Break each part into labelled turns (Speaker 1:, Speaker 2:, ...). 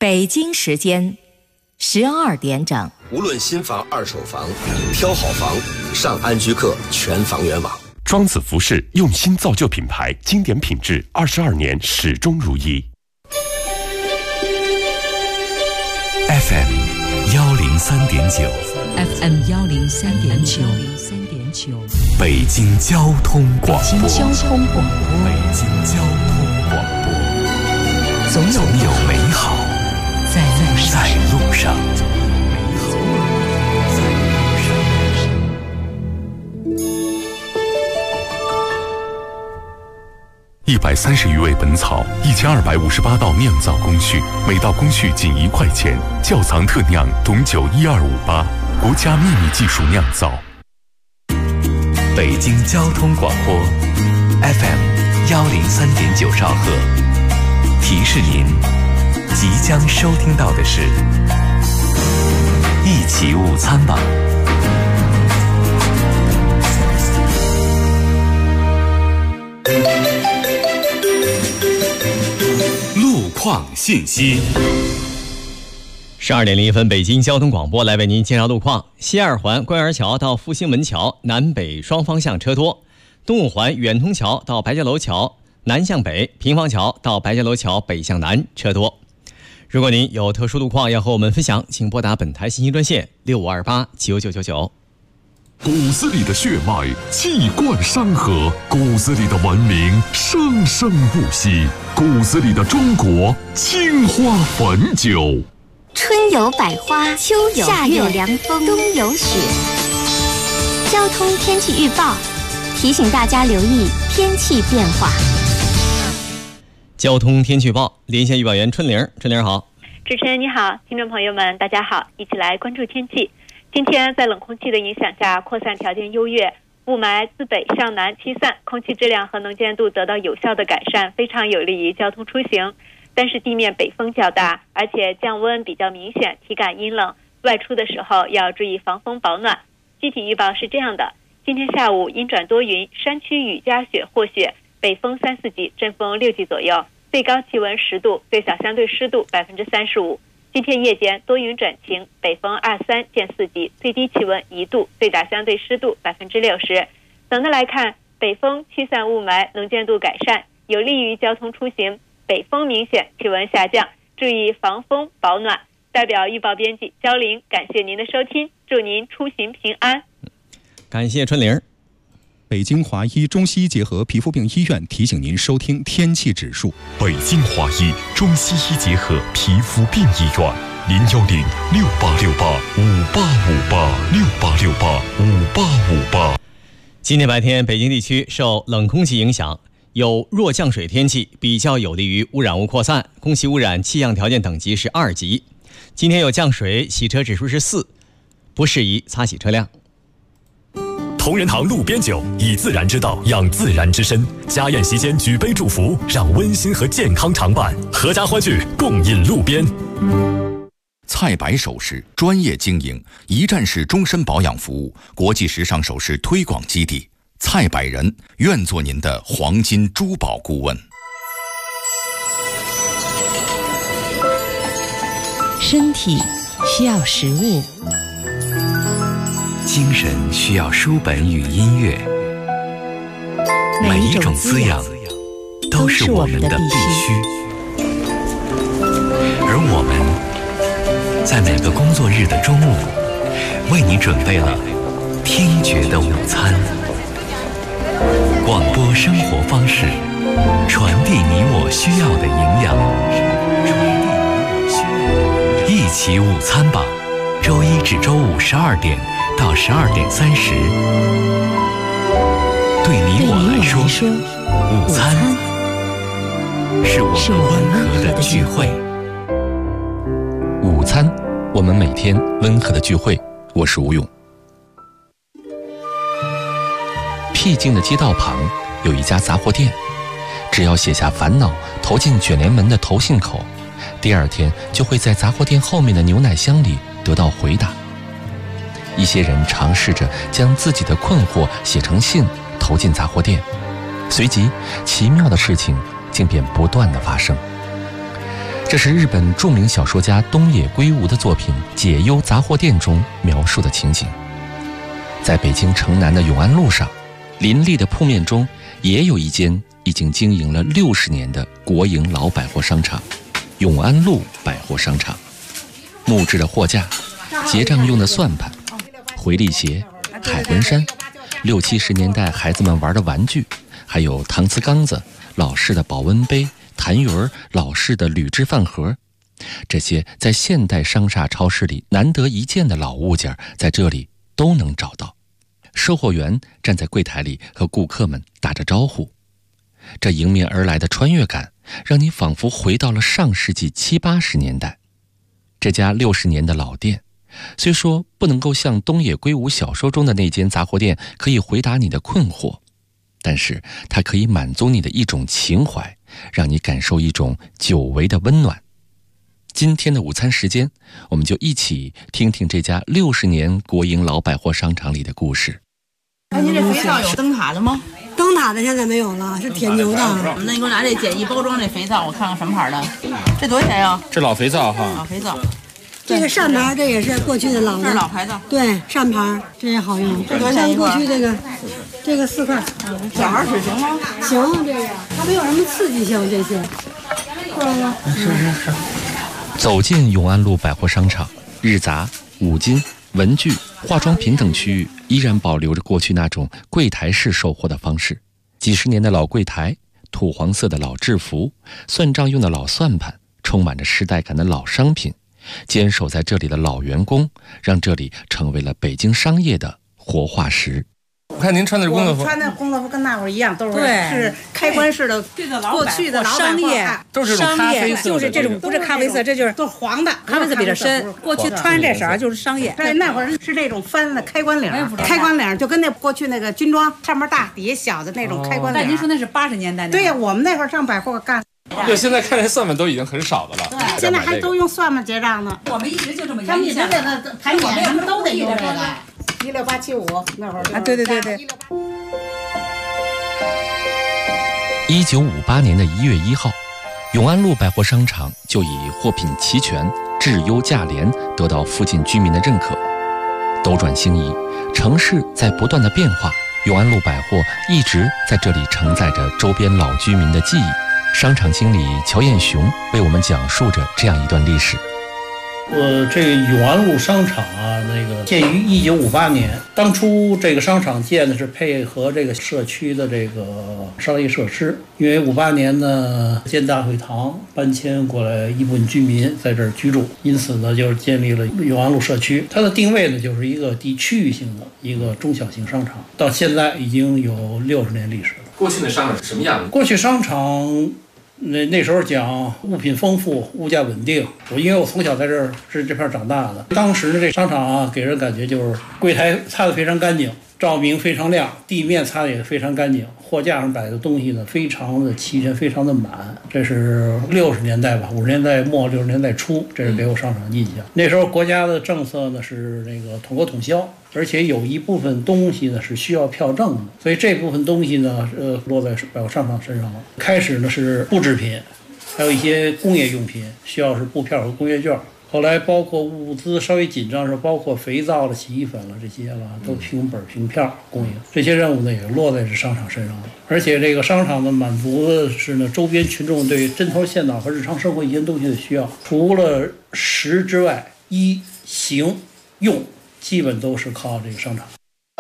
Speaker 1: 北京时间12点整。
Speaker 2: 无论新房、二手房，挑好房，上安居客全房源网。
Speaker 3: 庄子服饰用心造就品牌，经典品质，22年始终如一。
Speaker 4: FM 103.9
Speaker 5: FM 103.9
Speaker 4: 北京交通广播。
Speaker 5: 北京交通广播。
Speaker 4: 北京交通广播。
Speaker 5: 总有
Speaker 4: 美好
Speaker 5: 在路上。
Speaker 3: 130余味本草，1258道酿造工序，每道工序仅1块钱。窖藏特酿董酒12588，国家秘密技术酿造。
Speaker 4: 北京交通广播 FM 103.9兆赫，提示您即将收听到的是一起午餐吧。 路况信息。
Speaker 6: 12点01分，北京交通广播来为您介绍路况。西二环官园桥到复兴门桥南北双方向车多；东五环远通桥到白家楼桥南向北，平房桥到白家楼桥北向南车多。如果您有特殊路况要和我们分享，请拨打本台信息专线65289999。
Speaker 3: 骨子里的血脉气贯山河，骨子里的文明生生不息，骨子里的中国青花汾酒。
Speaker 7: 春有百花，秋有夏有凉风，冬有雪。交通天气预报提醒大家留意天气变化。
Speaker 6: 交通天气预报，连线预报员春玲，春玲好。
Speaker 8: 主持人你好，听众朋友们大家好，一起来关注天气。 今天在冷空气的影响下，扩散条件优越，雾霾自北向南驱散，空气质量和能见度得到有效的改善，非常有利于交通出行。但是地面北风较大，而且降温比较明显，体感阴冷，外出的时候要注意防风保暖。具体预报是这样的：今天下午阴转多云，山区雨夹雪或雪，北风3、4级，阵风6级左右，最高气温10度，最小相对湿度35%。 今天夜间多云转晴，北风2、3见4级，最低气温1度，最大相对湿度60%。总的来看，北风驱散雾霾，能见度改善，有利于交通出行。北风明显，气温下降，注意防风保暖。代表预报编辑焦玲，感谢您的收听，祝您出行平安。
Speaker 6: 感谢春玲。
Speaker 9: 北京华医中西医结合皮肤病医院提醒您收听天气指数。
Speaker 3: 北京华医中西医结合皮肤病医院，0106868585858，688585858。
Speaker 6: 今天白天，北京地区受冷空气影响，有弱降水天气，比较有利于污染物扩散，空气污染气象条件等级是2级。今天有降水，洗车指数是4，不适宜擦洗车辆。
Speaker 10: 同仁堂路边酒，以自然之道养自然之身。家宴席间举杯祝福，让温馨和健康常伴。阖家欢聚，共饮路边。
Speaker 11: 菜百首饰专业经营，一站式终身保养服务，国际时尚首饰推广基地。菜百人愿做您的黄金珠宝顾问。
Speaker 5: 身体需要食物。
Speaker 4: 精神需要书本与音乐，每一种滋养都是我们的必须。而我们在每个工作日的中午，为你准备了听觉的午餐。广播生活方式，传递你我需要的营养。一起午餐吧，周一至周五12点。 到12点30，对你我来说，午餐是我们温和的聚会。
Speaker 12: 午餐，我们每天温和的聚会。我是吴勇。僻静的街道旁有一家杂货店，只要写下烦恼，投进卷帘门的投信口，第2天就会在杂货店后面的牛奶箱里得到回答。 一些人尝试着将自己的困惑写成信，投进杂货店，随即奇妙的事情竟便不断地发生。 这是日本著名小说家东野圭吾的作品《解忧杂货店》中描述的情景。在北京城南的永安路上，林立的铺面中也有一间已经经营了60年的国营老百货商场——永安路百货商场。木质的货架，结账用的算盘，回力鞋、海魂衫，60、70年代孩子们玩的玩具，还有搪瓷缸子、老式的保温杯、痰盂、老式的铝制饭盒，这些在现代商厦超市里难得一见的老物件，在这里都能找到。售货员站在柜台里和顾客们打着招呼，这迎面而来的穿越感，让你仿佛回到了上世纪70、80年代。这家60年的老店，虽说不能够像东野圭吾小说中的那间杂货店可以回答你的困惑，但是它可以满足你的一种情怀，让你感受一种久违的温暖。今天的午餐时间，我们就一起听听这家60年国营老百货商场里的故事。
Speaker 13: 您这肥皂有灯塔的吗？
Speaker 14: 灯塔的现在没有了，是铁牛的。
Speaker 13: 那你给我拿这简易包装这肥皂，我看看什么牌的。这多少钱呀？
Speaker 15: 这老肥皂哈。
Speaker 13: 老肥皂。
Speaker 14: 这个扇牌，这也是过去的老的。
Speaker 13: 这是老牌子。
Speaker 14: 对，扇牌这也好用。
Speaker 13: 这多少钱一块？
Speaker 14: 过去这个4块。
Speaker 13: 小孩使行吗？
Speaker 14: 行，这个它没有什么刺激性，这些。
Speaker 12: 是。走进永安路百货商场，日杂、五金、文具、化妆品等区域依然保留着过去那种柜台式售货的方式。几十年的老柜台，土黄色的老制服，算账用的老算盘，充满着时代感的老商品，坚守在这里的老员工，让这里成为了北京商业的活化石。
Speaker 15: 我看您穿的工作服，
Speaker 16: 穿的工作服跟那会儿一样，都是开关式的，过去的
Speaker 14: 商业，
Speaker 15: 都是这种咖啡色，
Speaker 16: 就是这种，不是咖啡色，这就是都是黄的，咖啡色比较深。过去穿这色就是商业，对，那会儿是这种翻的开关领，开关领就跟那过去那个军装上面大底下小的那种开关领。
Speaker 13: 但您说那是80年代的？
Speaker 16: 对呀，我们那会儿上百货干。
Speaker 15: 对，现在看这算盘都已经很少的了。
Speaker 16: 对，现在还都用算盘结账呢。
Speaker 13: 我们一直就这么
Speaker 16: 他们一直在那盘点，什么都得用这个。16875那会儿啊，对。
Speaker 12: 1958年的1月1号，永安路百货商场就以货品齐全、质优价廉得到附近居民的认可。斗转星移，城市在不断的变化，永安路百货一直在这里承载着周边老居民的记忆。商场经理乔彦雄为我们讲述着这样一段历史。
Speaker 17: 这个永安路商场啊，那个建于1958年，当初这个商场建的是配合这个社区的这个商业设施。因为58年呢，建大会堂搬迁过来一部分居民在这儿居住，因此呢，就是建立了永安路社区。它的定位呢，就是一个区域性的一个中小型商场，到现在已经有60年历史了。
Speaker 15: 过去的商场是什么样的？
Speaker 17: 过去商场。那时候讲物品丰富，物价稳定。因为我从小在这片长大的，当时的这商场啊，给人感觉就是柜台擦得非常干净，照明非常亮，地面擦得也非常干净，货架上摆的东西呢非常的齐全，非常的满。这是60年代吧，50年代末60年代初，这是给我商场印象。那时候国家的政策呢是那个统购统销，而且有一部分东西呢是需要票证的，所以这部分东西呢落在百货商场身上了。开始呢是布制品，还有一些工业用品需要是布票和工业券。后来包括物资稍微紧张的时候，包括肥皂了、洗衣粉了这些了，都凭本凭票供应。这些任务呢也落在这商场身上了。而且这个商场呢满足的是呢周边群众对针头线脑和日常生活一些东西的需要。除了食之外，衣行用基本都是靠这个商场。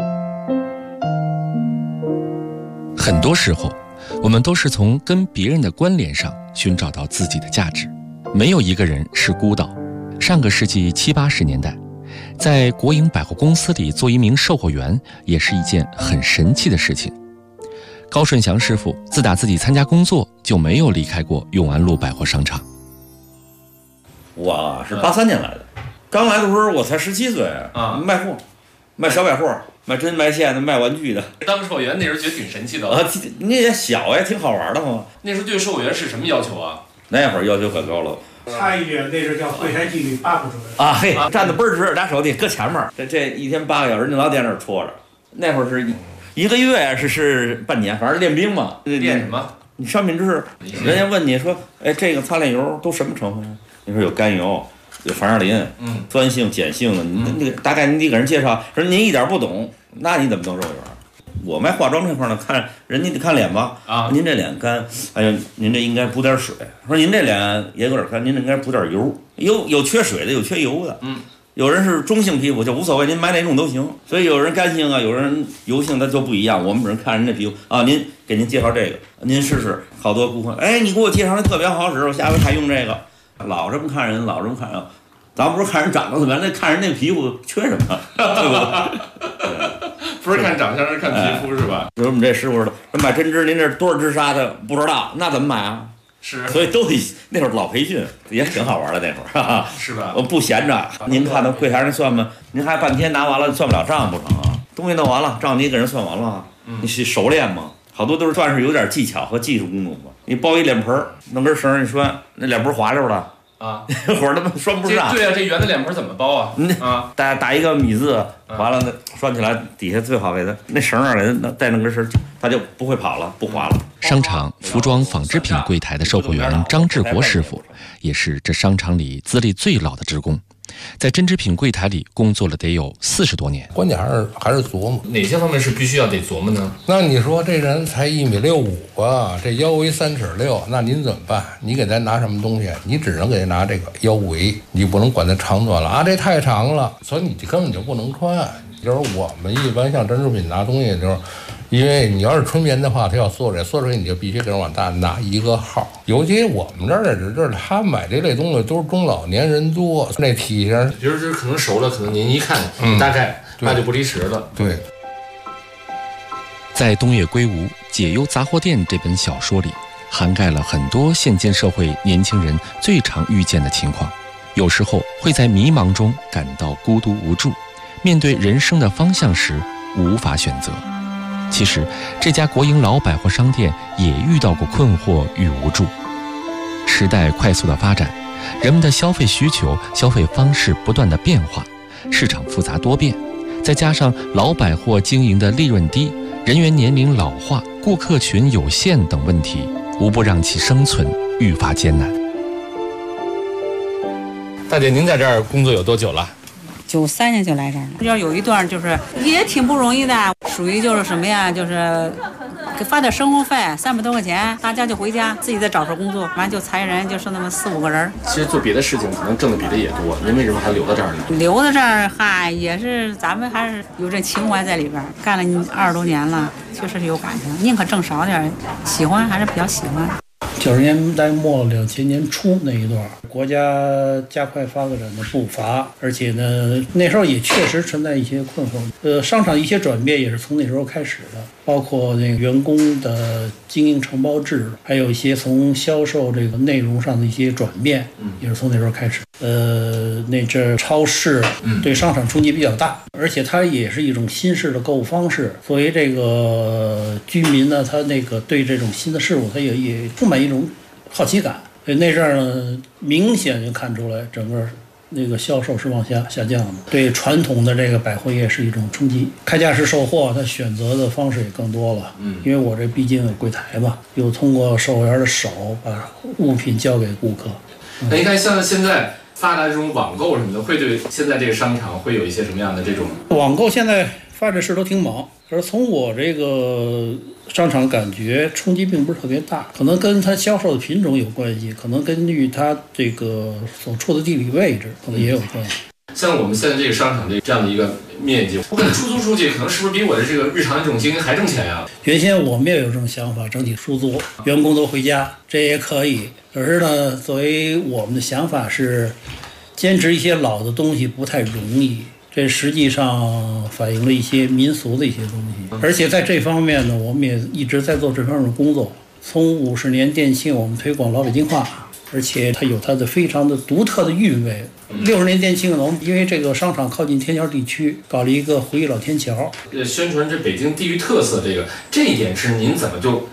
Speaker 12: 很多时候，我们都是从跟别人的关联上寻找到自己的价值，没有一个人是孤岛。上个世纪70、80年代，在国营百货公司里做一名售货员也是一件很神奇的事情。高顺祥师傅自打自己参加工作就没有离开过永安路百货商场。
Speaker 18: 我是83年来的，刚来的时候我才17岁啊，卖货，卖小百货，卖针卖线的，卖玩具的。
Speaker 15: 当售货员那时候觉得挺神奇的
Speaker 18: 啊，那也小呀，挺好玩的嘛。
Speaker 15: 那时候对售货员是什么要求啊？
Speaker 18: 那会儿要求可高了。
Speaker 17: 插一句，那是叫柜台纪律8不准
Speaker 18: 啊！嘿，站得倍儿直，拿手机搁前面，这一天8个小时，你老在那儿戳着。那会儿是一个月是半年，反正练兵嘛。
Speaker 15: 练什么？
Speaker 18: 你商品知识，人家问你说，哎，这个擦脸油都什么成分？你说有甘油，有防晒林，酸性、碱性的，你那个大概你得给人介绍。说您一点不懂，那你怎么当肉圆？我卖化妆这块呢，看人家得看脸吧。啊，您这脸干，哎呀，您这应该补点水。说您这脸也有点干，您这应该补点油。有缺水的，有缺油的。有人是中性皮肤就无所谓，您买哪种都行。所以有人干性啊，有人油性，它就不一样。我们只能看人家皮肤啊，您给您介绍这个，您试试。好多顾客，哎，你给我介绍的特别好使，我下回还用这个。老这么看人，老这么看人，咱不是看人长得怎么样，那看人那皮肤缺什么，对不对？
Speaker 15: 不是看长相，是看皮肤，是吧？
Speaker 18: 比如我们这师傅说，买针织，您这多少支纱的不知道，那怎么买啊？
Speaker 15: 是，
Speaker 18: 所以都得那会儿老培训也挺好玩的，那会儿，哈哈，
Speaker 15: 是吧？
Speaker 18: 我不闲着，您看到柜台上算吗？您还半天拿完了算不了账不成啊？东西弄完了，账你给人算完了，你是熟练吗？好多都是算是有点技巧和技术工作嘛。你包一脸盆弄根绳一拴，那脸盆滑溜的
Speaker 15: 啊，
Speaker 18: 会儿他妈拴不上。
Speaker 15: 对啊，这圆的脸盆怎么包啊？
Speaker 18: 啊，打一个米字，完了那拴起来，底下最好给它那绳上来再弄根绳，它就不会跑了，不滑了。
Speaker 12: 商场服装纺织品柜台的售货员张志国师傅，也是这商场里资历最老的职工，在针织品柜台里工作了得有40多年。
Speaker 19: 关键还是琢磨，
Speaker 15: 哪些方面是必须要得琢磨呢？
Speaker 19: 那你说这人才1.65米啊，这腰围3.6尺，那您怎么办？你给咱拿什么东西？你只能给他拿这个腰围，你不能管它长短了啊，这太长了，所以你根本就不能穿。就是我们一般像针织品拿东西的时候，因为你要是纯棉的话，它要缩水你就必须给人往大拿一个号。尤其我们这儿的人，就是他买这类东西都是中老年人多，那体型，
Speaker 15: 比如这可能熟了，可能您一看，大概那就不离十了。
Speaker 19: 对。
Speaker 12: 在东野圭吾《解忧杂货店》这本小说里，涵盖了很多现今社会年轻人最常遇见的情况，有时候会在迷茫中感到孤独无助，面对人生的方向时无法选择。其实这家国营老百货商店也遇到过困惑与无助。时代快速的发展，人们的消费需求、消费方式不断的变化，市场复杂多变，再加上老百货经营的利润低、人员年龄老化、顾客群有限等问题，无不让其生存愈发艰难。
Speaker 15: 大姐，您在这儿工作有多久了
Speaker 16: ？93年就来这儿了。要有一段就是也挺不容易的，属于就是什么呀，就是给发点生活费，300多块钱，大家就回家，自己再找份工作，完就裁人，就剩那么4、5个人。
Speaker 15: 其实做别的事情可能挣的比这也多，您为什么还留到这儿呢？
Speaker 16: 留到这儿，嗨，也是咱们还是有这情怀在里边，干了20多年了，确实是有感情，宁可挣少点，喜欢还是比较喜欢。
Speaker 17: 90年代末2000年初那一段，国家加快发展的步伐，而且呢，那时候也确实存在一些困惑。商场一些转变也是从那时候开始的，包括那个员工的经营承包制，还有一些从销售这个内容上的一些转变，也是从那时候开始。那阵超市对商场冲击比较大，而且它也是一种新式的购物方式。作为这个居民呢，他那个对这种新的事物，他也充满一种好奇感。所以那阵儿呢，明显就看出来整个那个销售是往下降的，对传统的这个百货业是一种冲击。开架式售货，它选择的方式也更多了。因为我这毕竟有柜台嘛，又通过售货员的手把物品交给顾客。
Speaker 15: 那你看，像现在发达这种网购什么的，会对现在这个商场会有一些什么样的这种？
Speaker 17: 网购现在发展势头挺猛，可是从我这个商场感觉冲击并不是特别大，可能跟它销售的品种有关系，可能根据它这个所处的地理位置可能也有关系。
Speaker 15: 像我们现在这个商场这样的一个面积，我给它出租出去，可能是不是比我的这个日常这种经营还挣钱呀？
Speaker 17: 原先我们也有这种想法，整体出租，员工都回家，这也可以。可是呢，作为我们的想法是，坚持一些老的东西不太容易。这实际上反映了一些民俗的一些东西，而且在这方面呢，我们也一直在做这方面的工作。从50年店庆，我们推广老北京话，而且它有它的非常的独特的韵味。60年店庆呢，我们因为这个商场靠近天桥地区，搞了一个回忆老天桥，
Speaker 15: 宣传这北京地域特色这一点是您怎么就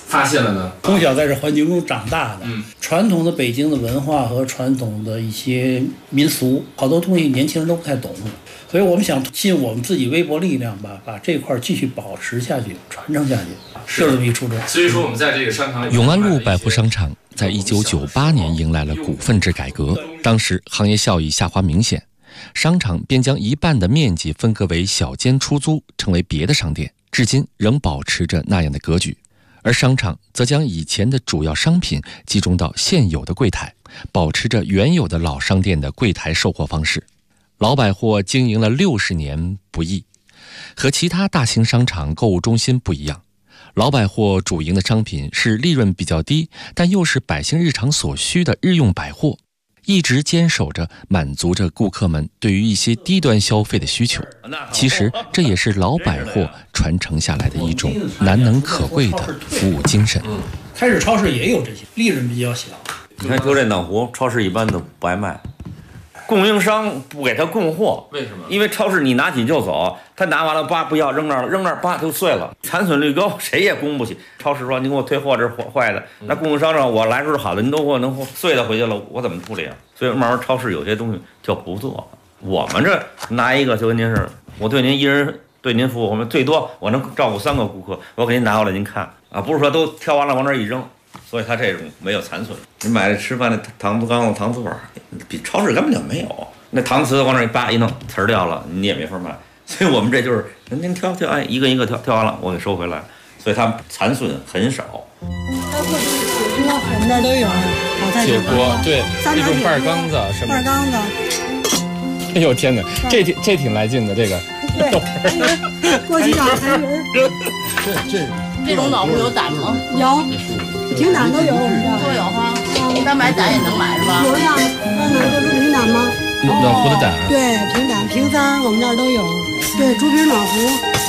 Speaker 15: 发现了呢？
Speaker 17: 从小在这环境中长大的，传统的北京的文化和传统的一些民俗，好多东西年轻人都不太懂，所以我们想尽我们自己微薄力量吧，把这块继续保持下去，传承下去，就是这么一初衷。
Speaker 15: 所以说我们在这个商场里，
Speaker 12: 永安路百货商场在1998年迎来了股份制改革，当时行业效益下滑明显，商场便将一半的面积分割为小间出租，成为别的商店，至今仍保持着那样的格局。而商场则将以前的主要商品集中到现有的柜台，保持着原有的老商店的柜台售货方式。老百货经营了60年不易，和其他大型商场购物中心不一样，老百货主营的商品是利润比较低，但又是百姓日常所需的日用百货，一直坚守着满足着顾客们对于一些低端消费的需求。其实这也是老百货传承下来的一种难能可贵的服务精神。
Speaker 17: 开始超市也有这些，利润比较小。
Speaker 18: 你看就这脑糊，超市一般都不爱卖，供应商不给他供货。
Speaker 15: 为什么？
Speaker 18: 因为超市你拿起就走，他拿完了叭不要扔那儿了，扔那儿叭就碎了，残损率高，谁也供不起。超市说你给我退货，这是坏的，那供应商让我来时候好的，你都货能碎的回去了，我怎么处理啊？所以慢慢超市有些东西就不做了。我们这拿一个就跟您是，我对您一人对您服务，我们最多我能照顾3个顾客，我给您拿过来您看啊，不是说都挑完了往那儿一扔。所以它这种没有残损。你买的吃饭的搪瓷缸、搪瓷碗，比超市根本就没有。那搪瓷往那一扒一弄，瓷儿掉了，你也没法卖。所以我们这就是您挑，哎，一个一个挑完了，我给收回来。所以它残损很少。
Speaker 14: 包括铁锅，我们这儿都有。
Speaker 20: 铁锅对，那种半缸子什么？
Speaker 14: 半缸子。
Speaker 20: 哎呦天哪，这挺来劲的这个。
Speaker 14: 对，过去养蚕人。
Speaker 13: 这种脑糊有胆吗？
Speaker 14: 有，平胆都有，我们这
Speaker 13: 都有哈。一般买胆也能买是吧？
Speaker 14: 有呀，那这不是平胆吗？
Speaker 20: 脑糊的胆。
Speaker 14: 对，平胆、平三我们这儿都有。对，猪皮脑糊。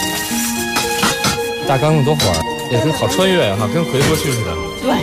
Speaker 20: 大缸子多会儿，也是好穿越哈，跟回过去似的。
Speaker 13: 对。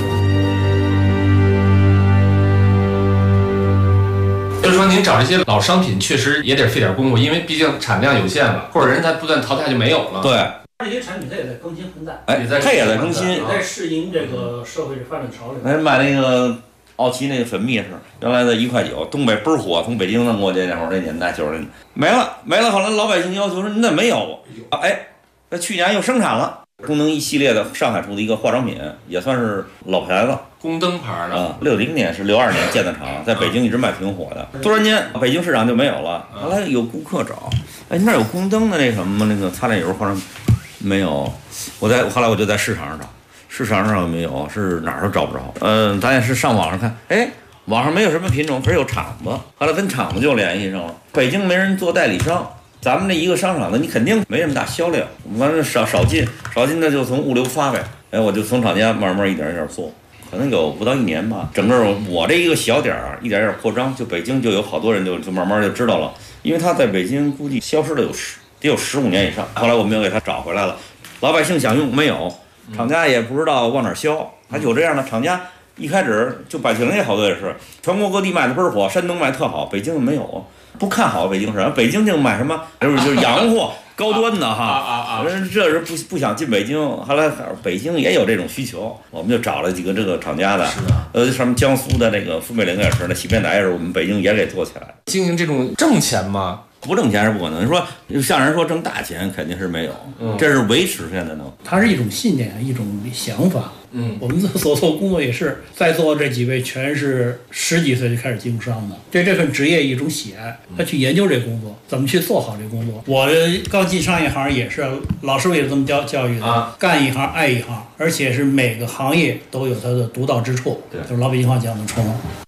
Speaker 15: 就是说，您找这些老商品确实也得费点功夫，因为毕竟产量有限了，或者人它不断淘汰就没有了。
Speaker 18: 对。
Speaker 17: 这些产品它也在更新换代，
Speaker 18: 它也在更新，
Speaker 17: 也在适应这个社会的发展潮流。
Speaker 18: 咱买那个奥奇那个粉蜜是原来的1.9块，东北倍儿火，从北京弄过去那会儿那年代90年没了，后来老百姓要求说那没有，哎，那去年又生产了。功能一系列的上海出的一个化妆品，也算是老牌子，
Speaker 15: 宫灯牌的。
Speaker 18: 60年是62年建的厂，在北京一直卖挺火的。突然间北京市场就没有了，后来有顾客找，哎，那有宫灯的那什么那个擦脸油化妆品。没有，后来我就在市场上找，市场上没有，是哪儿都找不着。咱也是上网上看，哎，网上没有什么品种，可是有厂子。后来跟厂子就联系上了，北京没人做代理商，咱们这一个商场的你肯定没这么大销量，完了少进那就从物流发呗。哎，我就从厂家慢慢一点一点做，可能有不到1年吧。整个我这一个小点儿一点点扩张，就北京就有好多人就慢慢就知道了，因为他在北京估计消失了得有15年以上。后来我们又给他找回来了，老百姓想用没有，厂家也不知道往哪销，还有这样的厂家。一开始就百姓也好多也是，全国各地卖的倍儿火，山东卖特好，北京没有，不看好北京市场。北京就买什么就是洋货高端的哈，这是不想进北京。后来北京也有这种需求，我们就找了几个这个厂家的，什么江苏的那个富美林也是，那洗面奶也是我们北京也给做起来。
Speaker 20: 经营这种挣钱吗？
Speaker 18: 不挣钱是不可能，说像人说挣大钱肯定是没有，这是维持现在能。
Speaker 17: 它是一种信念，一种想法。我们所做工作也是，在座这几位全是10几岁就开始经商的，对这份职业一种喜爱，他去研究这工作，怎么去做好这工作。我刚进商业行也是，老师傅也是这么教育的，干一行爱一行，而且是每个行业都有它的独到之处，就是老北京话讲的冲。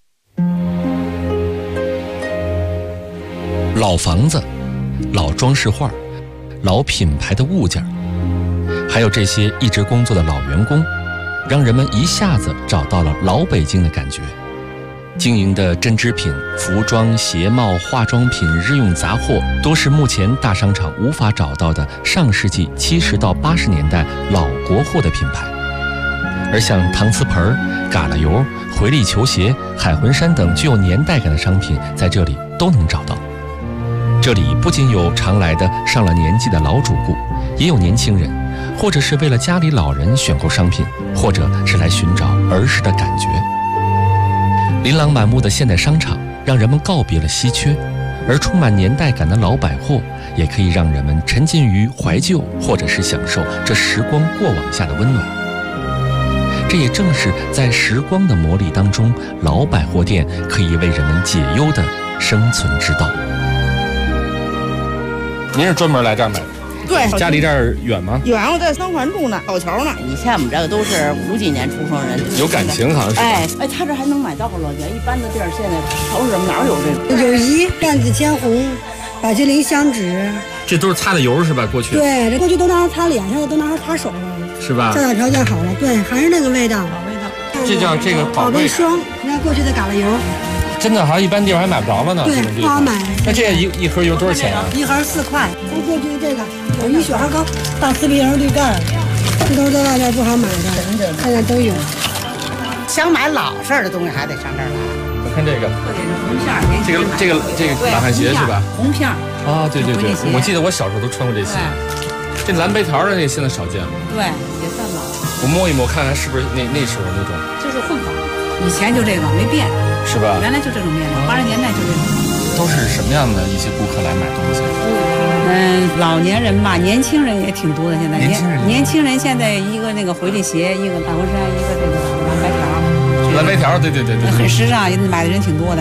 Speaker 12: 老房子、老装饰画、老品牌的物件，还有这些一直工作的老员工，让人们一下子找到了老北京的感觉。经营的针织品、服装、鞋帽、化妆品、日用杂货，都是目前大商场无法找到的上世纪70到80年代老国货的品牌。而像搪瓷盆、嘎啦油、回力球鞋、海魂衫等具有年代感的商品，在这里都能找到。这里不仅有常来的上了年纪的老主顾，也有年轻人， 或者是为了家里老人选购商品，或者是来寻找儿时的感觉。琳琅满目的现代商场让人们告别了稀缺，而充满年代感的老百货也可以让人们沉浸于怀旧，或者是享受这时光过往下的温暖。这也正是在时光的磨砺当中，老百货店可以为人们解忧的生存之道。
Speaker 20: 您是专门来这儿买的？
Speaker 13: 对，
Speaker 20: 家离这儿远吗？
Speaker 13: 远，我在三环住呢，好桥呢。以前我们这个都是50几年出生人，
Speaker 20: 有感情好像是。
Speaker 13: 哎，他这还能买到了，一般的地儿现在超市哪有这个？
Speaker 14: 友谊、半子千红、百雀羚香脂，
Speaker 20: 这都是擦的油是吧？过去
Speaker 14: 对，这过去都拿它擦脸，现在都拿它擦手了，
Speaker 20: 是吧？
Speaker 14: 教养条件好了，对，还是那个味道，
Speaker 13: 好味道。
Speaker 20: 这叫这个
Speaker 14: 宝贝霜，你看过去的嘎了油。
Speaker 20: 真的好像一般地方还买不着了呢。
Speaker 14: 对，不好买。
Speaker 20: 那这一盒油多少钱啊？
Speaker 14: 一盒4块。过去这个有一雪花膏、大刺鼻蓉绿盖，这都是在外边不好买的，现在都有。
Speaker 13: 想买老式的东西还得上这儿来。
Speaker 20: 我看这个，这个打汗鞋是吧？
Speaker 13: 红片
Speaker 20: 啊，对，我记得我小时候都穿过这鞋。这蓝白条的那现在少见了。
Speaker 13: 对，也算老。
Speaker 20: 我摸一摸，看看是不是那时候那种。
Speaker 16: 就是混纺，以前就这个没变。
Speaker 20: 是吧？
Speaker 16: 原来就这种面料，80年代就这种。
Speaker 20: 都是什么样的一些顾客来买东西？
Speaker 16: 老年人吧，年轻人也挺多的。现在年轻人现在一个那个回力鞋，一个大婚纱，一个这个蓝白条。
Speaker 20: 蓝白条，对，
Speaker 16: 很时尚，买的人挺多的。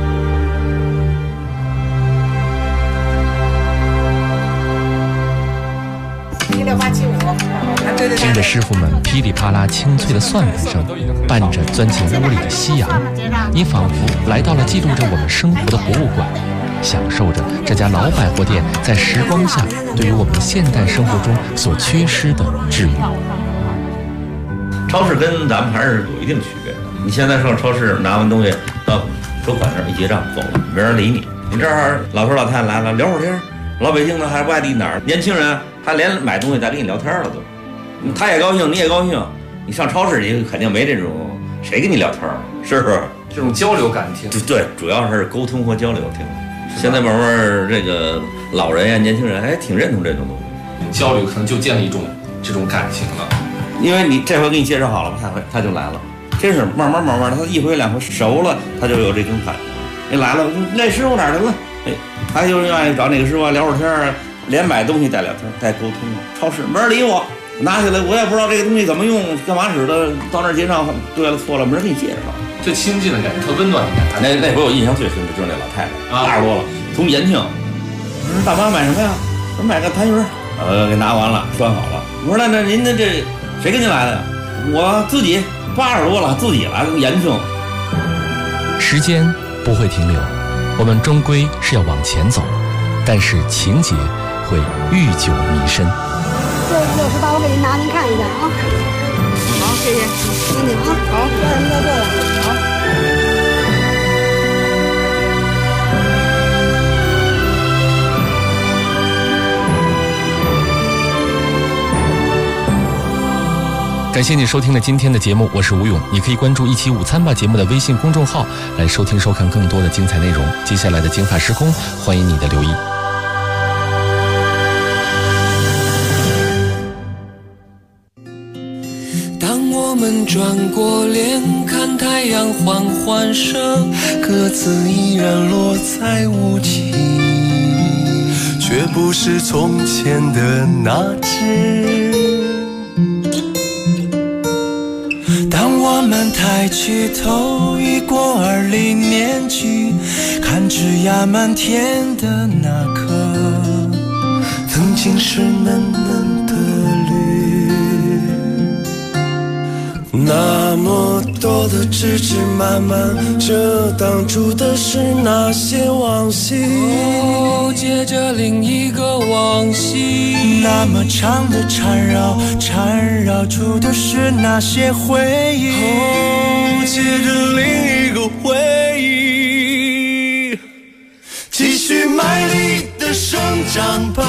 Speaker 12: 听着师傅们噼里啪啦清脆的蒜粉声，伴着钻进屋里的夕阳，你仿佛来到了记录着我们生活的博物馆，享受着这家老百货店在时光下对于我们现代生活中所缺失的治愈。
Speaker 18: 超市跟咱们还是有一定区别的。你现在上超市拿完东西到收款那儿一结账走了，没人理你。你这儿老头老太太来了聊会儿天，老百姓呢还外地哪儿年轻人他连买东西再跟你聊天了都。他也高兴，你也高兴。你上超市里肯定没这种，谁跟你聊天是不是？
Speaker 15: 这种交流感挺
Speaker 18: 对，主要是沟通和交流挺。现在慢慢这个老人呀、年轻人还挺认同这种东
Speaker 15: 西，交流可能就建立一种这种感情了。
Speaker 18: 因为你这回给你介绍好了，他就来了，真是慢慢的，他一回两回熟了，他就有这种感觉。你来了，那师傅哪儿去了？哎，他就愿意找哪个师傅聊会儿天，连买东西带聊天带沟通。超市没人理我。拿起来我也不知道这个东西怎么用，干嘛使的，到那儿结账对了错了没人给你介绍，
Speaker 15: 最亲近的感觉，特温暖的感觉。
Speaker 18: 那回我印象最深的就是那老太太，80多了，从延庆，我说大妈买什么呀？我说买个痰盂，给拿完了，拴好了。我说那您的这谁跟您来的呀？我自己80多了，自己来从延庆。
Speaker 12: 时间不会停留，我们终归是要往前走，但是情节会愈久弥深。
Speaker 14: 这68我给您拿，您看一下啊。
Speaker 13: 好，谢谢。
Speaker 14: 谢谢啊。好，让您再过来。
Speaker 12: 好。感谢你收听了今天的节目，我是吴勇。你可以关注一起午餐吧节目的微信公众号来收听收看更多的精彩内容。接下来的金发时空，欢迎你的留意。
Speaker 21: 我们转过脸看太阳缓缓升，鸽子依然落在无际，却不是从前的那只。当我们抬起头，已过20年纪，看枝桠漫天的那棵，曾经是嫩嫩的绿。那么多的枝枝蔓蔓，这当初的是那些往昔，接着另一个往昔。那么长的缠绕，缠绕出的是那些回忆，接着另一个回忆。继续卖力的生长吧，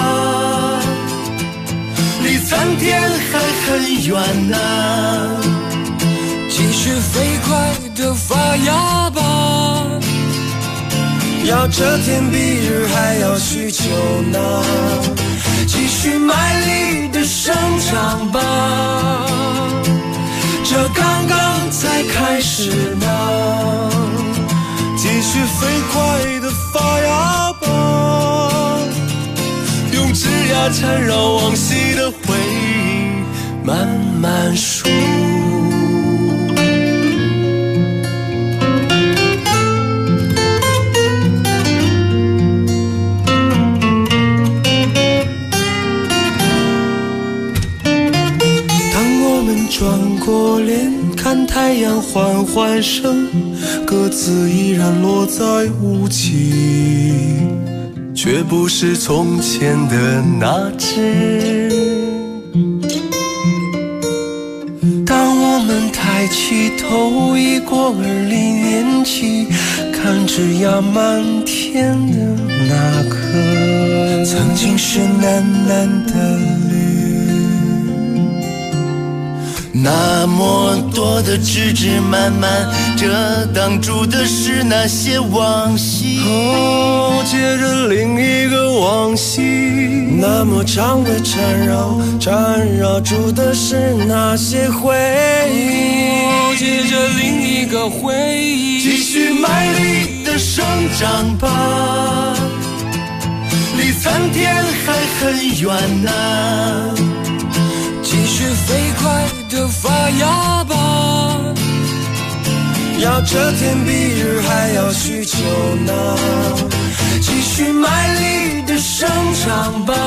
Speaker 21: 离参天还很远啊。继续飞快地发芽吧，要遮天蔽日还要许久呢。 继续卖力的生长吧，这刚刚才开始呢，继续飞快的发芽吧，用枝桠缠绕往昔的回忆慢慢数。转过脸看太阳缓缓升，鸽子依然落在雾气，却不是从前的那只。当我们抬起头，已过20年级，看枝桠满天的那颗，曾经是蓝蓝的绿。那么多的枝枝蔓蔓，这挡住的是那些往昔。哦，接着另一个往昔，那么长的缠绕住的是那些回忆。哦，接着另一个回忆，继续卖力的生长吧，离参天还很远呢。继续飞快的发芽吧，要这天比日还要需求呢。继续卖力的生长吧，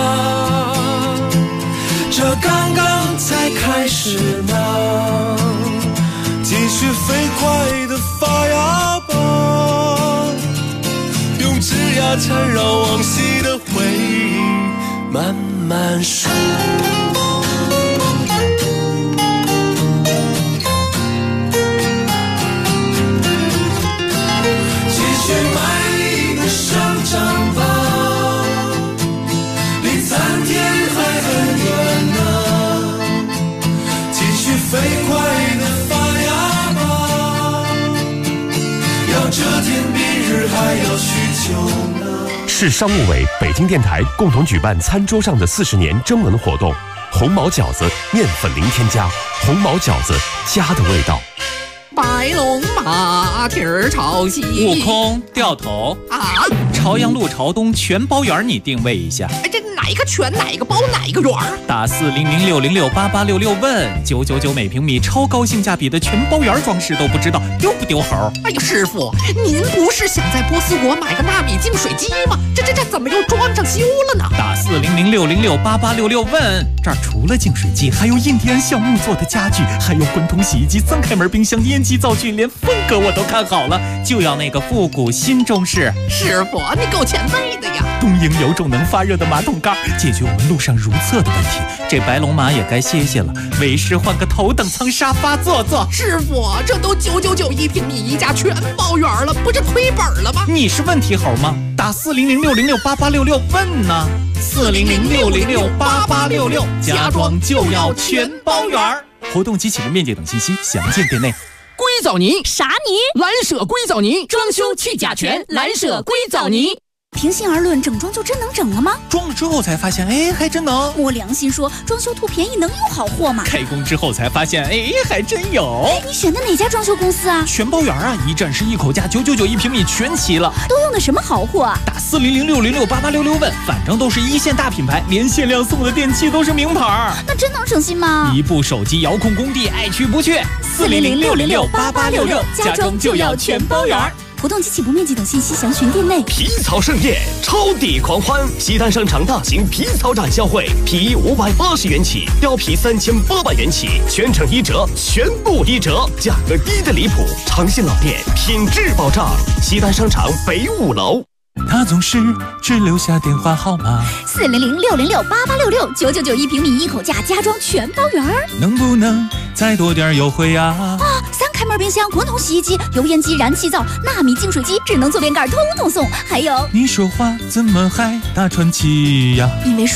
Speaker 21: 这刚刚才开始呢。继续飞快的发芽吧，用枝桠缠绕往昔的回忆慢慢数。飞快的发芽吧，要这天比日还要需求呢。
Speaker 10: 市商务委、北京电台共同举办餐桌上的40年征文活动，红毛饺子面粉零添加，红毛饺子家的味道。
Speaker 1: 白龙马蹄儿朝西，
Speaker 22: 悟空掉头
Speaker 1: 啊！
Speaker 22: 朝阳路朝东全包园，你定位一下。
Speaker 1: 哎，这哪个全哪个包哪个园？
Speaker 22: 打4006068866问999每平米，超高性价比的全包园装饰都不知道丢不丢猴？
Speaker 1: 哎呀，师傅，您不是想在波斯国买个纳米净水机吗？这怎么又装上修了呢？
Speaker 22: 打4006068866问，这儿除了净水机，还有印第安橡木做的家具，还有滚筒洗衣机、3开门冰箱、烟机灶具，连风格我都看好了，就要那个复古新中式。
Speaker 1: 师傅，你够前辈的呀！
Speaker 22: 东营有种能发热的马桶盖，解决我们路上如厕的问题。这白龙马也该歇歇了，为师换个头等舱沙发坐坐。
Speaker 1: 师傅，这都999一平米一家全包圆了，不是亏本了吗？
Speaker 22: 你是问题猴吗？打4006068866问呢，4006068866，家装就要全包圆。活动及启动面积等信息详见店内。
Speaker 1: 硅藻泥
Speaker 23: 啥泥？
Speaker 1: 蓝舍硅藻泥，装修去甲醛，蓝舍硅藻泥。
Speaker 23: 平心而论，整装就真能整了吗？
Speaker 22: 装了之后才发现，哎，还真能。
Speaker 23: 摸良心说，装修图便宜能有好货吗？
Speaker 22: 开工之后才发现，哎，还真有。
Speaker 23: 哎，你选的哪家装修公司啊？
Speaker 22: 全包圆啊，一站式一口价，999一平米，全齐了。
Speaker 23: 都用的什么好货啊？
Speaker 22: 打4006068866问，反正都是一线大品牌，连限量送的电器都是名牌。
Speaker 23: 那真能省心吗？
Speaker 22: 一部手机遥控工地，爱去不去。
Speaker 23: 4006068866，
Speaker 22: 家装就要全包圆。
Speaker 23: 活动及起步面积等信息详询店内。
Speaker 2: 皮草盛宴，超抵狂欢！西单商场大型皮草展销会，皮衣580元起，貂皮3800元起，全程1折，全部1折，价格低得离谱，诚信老店，品质保障。西单商场北5楼。
Speaker 22: 他总是只留下电话号码
Speaker 23: 4006068866，999一平米一口价，家装全包圆。
Speaker 22: 能不能再多点优惠啊
Speaker 23: ？3开门冰箱、滚筒洗衣机、油烟机、燃气灶、纳米净水机、智能坐便盖，通通送。还有，
Speaker 22: 你说话怎么还大喘气呀？
Speaker 23: 因为说